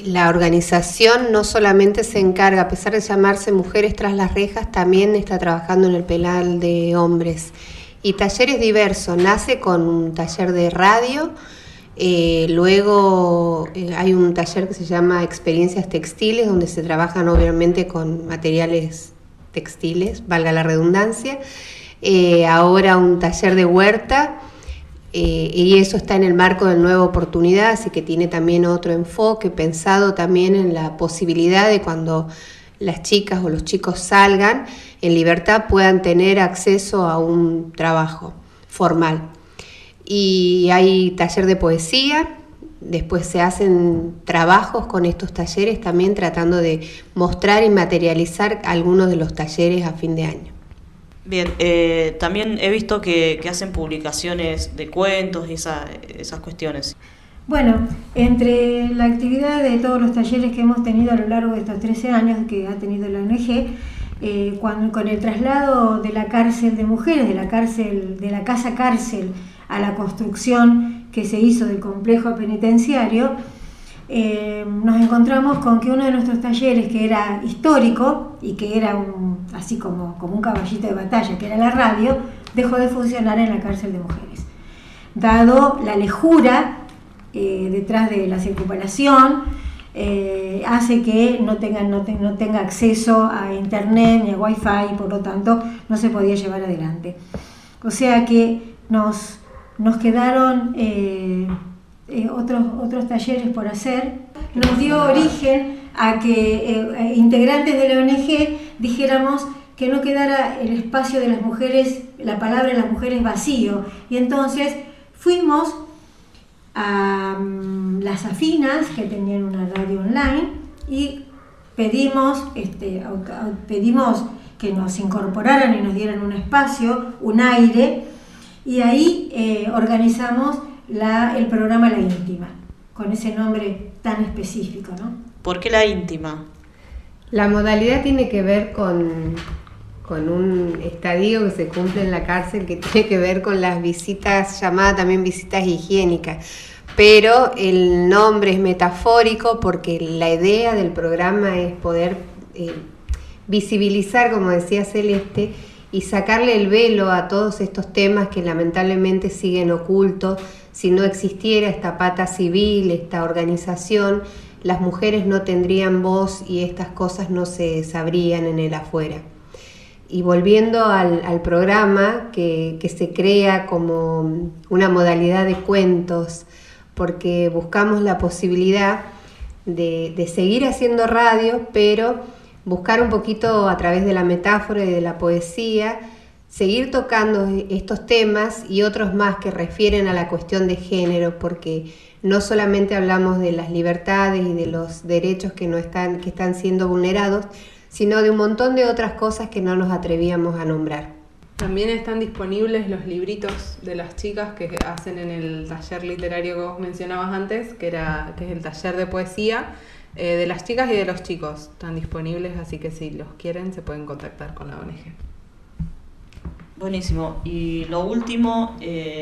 La organización no solamente se encarga, a pesar de llamarse Mujeres Tras las Rejas, también está trabajando en el penal de hombres. Y talleres diversos, nace con un taller de radio, luego hay un taller que se llama Experiencias Textiles, donde se trabajan obviamente con materiales textiles, valga la redundancia. Ahora un taller de huerta, y eso está en el marco de Nueva Oportunidad, así que tiene también otro enfoque, pensado también en la posibilidad de cuando las chicas o los chicos salgan en libertad puedan tener acceso a un trabajo formal. Y hay taller de poesía, después se hacen trabajos con estos talleres también tratando de mostrar y materializar algunos de los talleres a fin de año. Bien, también he visto que hacen publicaciones de cuentos y esas cuestiones. Bueno, entre la actividad de todos los talleres que hemos tenido a lo largo de estos 13 años que ha tenido la ONG, con el traslado de la cárcel de mujeres, de la casa cárcel a la construcción que se hizo del complejo penitenciario, nos encontramos con que uno de nuestros talleres, que era histórico y que era así como un caballito de batalla, que era la radio, dejó de funcionar en la cárcel de mujeres. Dado la lejura detrás de la circunvalación, hace que no tenga acceso a internet ni a wifi y por lo tanto no se podía llevar adelante. O sea que nos quedaron otros talleres por hacer. Nos dio origen a que integrantes de la ONG dijéramos que no quedara el espacio de las mujeres, la palabra de las mujeres vacío, y entonces fuimos a Las Afinas, que tenían una radio online, y pedimos que nos incorporaran y nos dieran un espacio, un aire, y ahí organizamos el programa La Íntima, con ese nombre tan específico, ¿no? ¿Por qué La Íntima? La modalidad tiene que ver con un estadio que se cumple en la cárcel, que tiene que ver con las visitas, llamadas también visitas higiénicas, pero el nombre es metafórico porque la idea del programa es poder visibilizar, como decía Celeste, y sacarle el velo a todos estos temas que lamentablemente siguen ocultos. Si no existiera esta pata civil, esta organización, las mujeres no tendrían voz y estas cosas no se sabrían en el afuera. Y volviendo al programa que se crea como una modalidad de cuentos, porque buscamos la posibilidad de seguir haciendo radio, pero buscar un poquito a través de la metáfora y de la poesía, seguir tocando estos temas y otros más que refieren a la cuestión de género, porque no solamente hablamos de las libertades y de los derechos que están siendo vulnerados, sino de un montón de otras cosas que no nos atrevíamos a nombrar. También están disponibles los libritos de las chicas que hacen en el taller literario que vos mencionabas antes, que es el taller de poesía, de las chicas y de los chicos. Están disponibles, así que si los quieren se pueden contactar con la ONG. Buenísimo. Y lo último,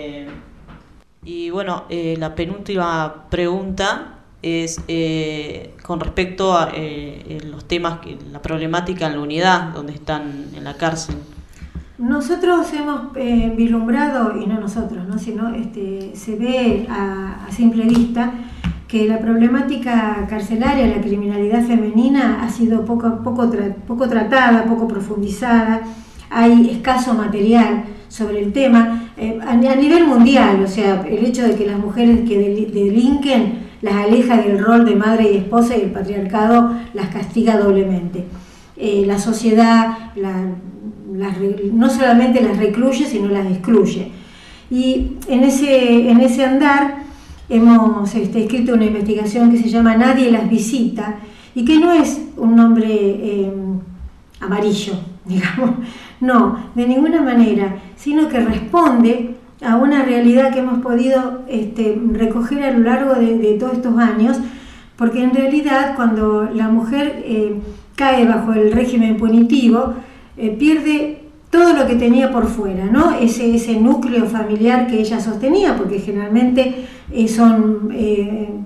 la penúltima pregunta es con respecto a los temas, la problemática en la unidad donde están en la cárcel. Nosotros hemos vislumbrado, y no nosotros, ¿no? Sino se ve a simple vista que la problemática carcelaria, la criminalidad femenina ha sido poco tratada, poco profundizada. Hay escaso material sobre el tema a nivel mundial, o sea, el hecho de que las mujeres que delinquen las aleja del rol de madre y esposa, y el patriarcado las castiga doblemente. La sociedad no solamente las recluye, sino las excluye. Y en ese andar hemos escrito una investigación que se llama Nadie las visita, y que no es un nombre amarillo, digamos, no, de ninguna manera, sino que responde a una realidad que hemos podido recoger a lo largo de todos estos años, porque en realidad cuando la mujer cae bajo el régimen punitivo, pierde todo lo que tenía por fuera, ¿no? Ese núcleo familiar que ella sostenía, porque generalmente son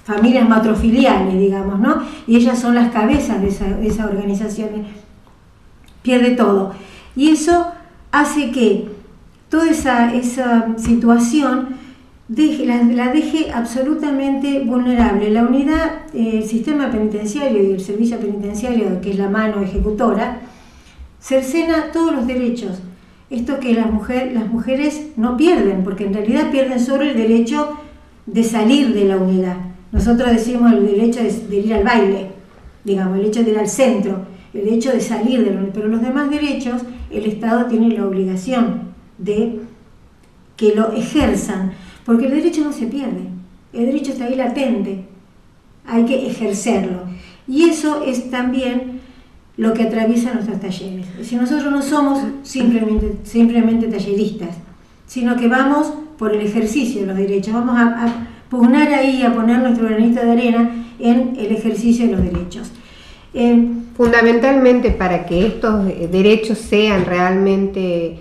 familias matrofiliales, digamos, ¿no? Y ellas son las cabezas de esa organización. Pierde todo. Y eso hace que toda esa situación la deje absolutamente vulnerable. La unidad, el sistema penitenciario y el servicio penitenciario, que es la mano ejecutora, cercena todos los derechos. Esto que las mujeres no pierden, porque en realidad pierden solo el derecho de salir de la unidad. Nosotros decimos el derecho de ir al baile, digamos, el hecho de ir al centro, el derecho de salir de la unidad. Pero los demás derechos, el Estado tiene la obligación de que lo ejerzan, porque el derecho no se pierde, el derecho está ahí latente, hay que ejercerlo. Y eso es también lo que atraviesa nuestros talleres. Si nosotros no somos simplemente talleristas, sino que vamos por el ejercicio de los derechos, vamos a pugnar ahí, a poner nuestro granito de arena en el ejercicio de los derechos. Fundamentalmente, para que estos derechos sean realmente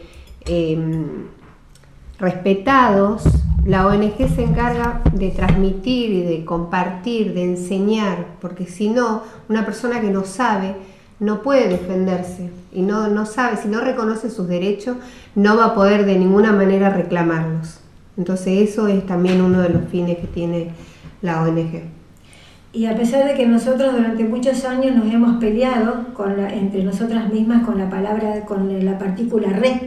respetados, la ONG se encarga de transmitir y de compartir, de enseñar, porque si no, una persona que no sabe no puede defenderse y no sabe, si no reconoce sus derechos, no va a poder de ninguna manera reclamarlos. Entonces eso es también uno de los fines que tiene la ONG. Y a pesar de que nosotros durante muchos años nos hemos peleado entre nosotras mismas con la partícula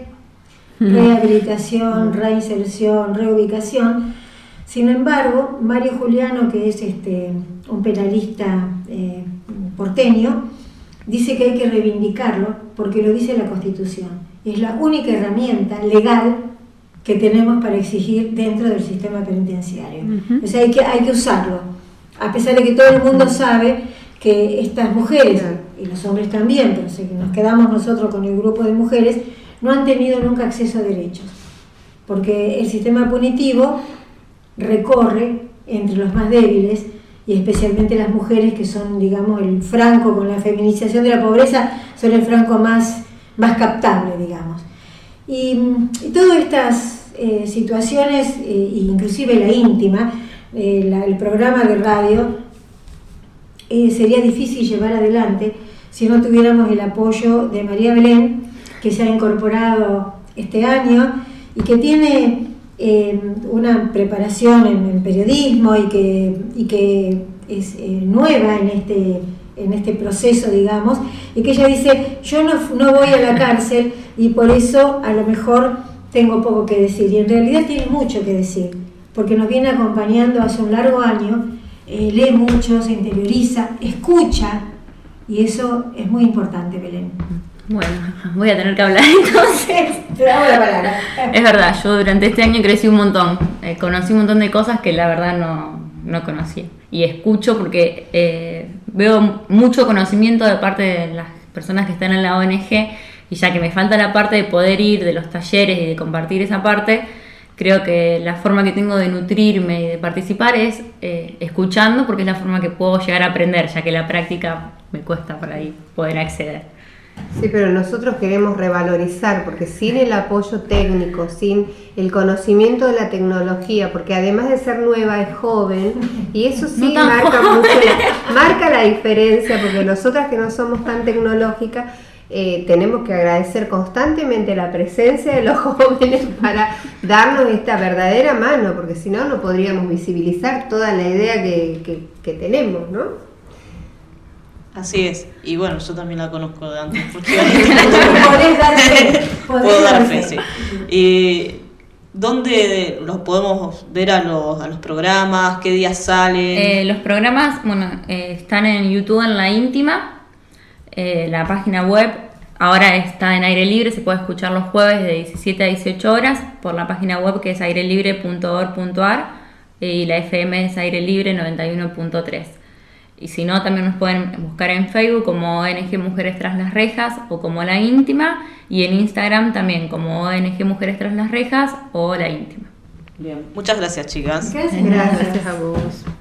rehabilitación, reinserción, reubicación. Sin embargo, Mario Juliano, que es un penalista porteño, dice que hay que reivindicarlo porque lo dice la Constitución. Es la única herramienta legal que tenemos para exigir dentro del sistema penitenciario. O sea, hay que usarlo, a pesar de que todo el mundo sabe que estas mujeres, y los hombres también, pero si nos quedamos nosotros con el grupo de mujeres, no han tenido nunca acceso a derechos, porque el sistema punitivo recorre entre los más débiles, y especialmente las mujeres, que son, digamos, el franco, con la feminización de la pobreza, son el franco más captable, digamos. Y todas estas situaciones, inclusive la íntima, el programa de radio, sería difícil llevar adelante si no tuviéramos el apoyo de María Belén, que se ha incorporado este año y que tiene una preparación en periodismo y que es nueva en este proceso, digamos, y que ella dice: yo no voy a la cárcel y por eso a lo mejor tengo poco que decir, y en realidad tiene mucho que decir, porque nos viene acompañando hace un largo año, lee mucho, se interioriza, escucha, y eso es muy importante, Belén. Bueno, voy a tener que hablar entonces. Te damos la palabra. Es verdad, yo durante este año crecí un montón, conocí un montón de cosas que la verdad no conocía. Y escucho porque veo mucho conocimiento de parte de las personas que están en la ONG, y ya que me falta la parte de poder ir, de los talleres y de compartir esa parte, creo que la forma que tengo de nutrirme y de participar es escuchando, porque es la forma que puedo llegar a aprender, ya que la práctica me cuesta por ahí poder acceder. Sí, pero nosotros queremos revalorizar, porque sin el apoyo técnico, sin el conocimiento de la tecnología, porque además de ser nueva es joven, y eso sí marca la diferencia, porque nosotras que no somos tan tecnológicas, tenemos que agradecer constantemente la presencia de los jóvenes para darnos esta verdadera mano, porque si no, no podríamos visibilizar toda la idea que tenemos, ¿no? Así es, y bueno, yo también la conozco de antes, porque Podés dar fe. puedo dar fe, sí. ¿Y dónde los podemos ver a los programas? ¿Qué días salen? Los programas, están en YouTube, en La Íntima, la página web. Ahora está en aire libre, se puede escuchar los jueves de 17 a 18 horas por la página web, que es airelibre.org.ar, y la FM es Aire Libre 91.3. Y si no, también nos pueden buscar en Facebook como ONG Mujeres Tras las Rejas o como La Íntima, y en Instagram también como ONG Mujeres Tras las Rejas o La Íntima. Bien, muchas gracias, chicas. Gracias. Gracias a vos.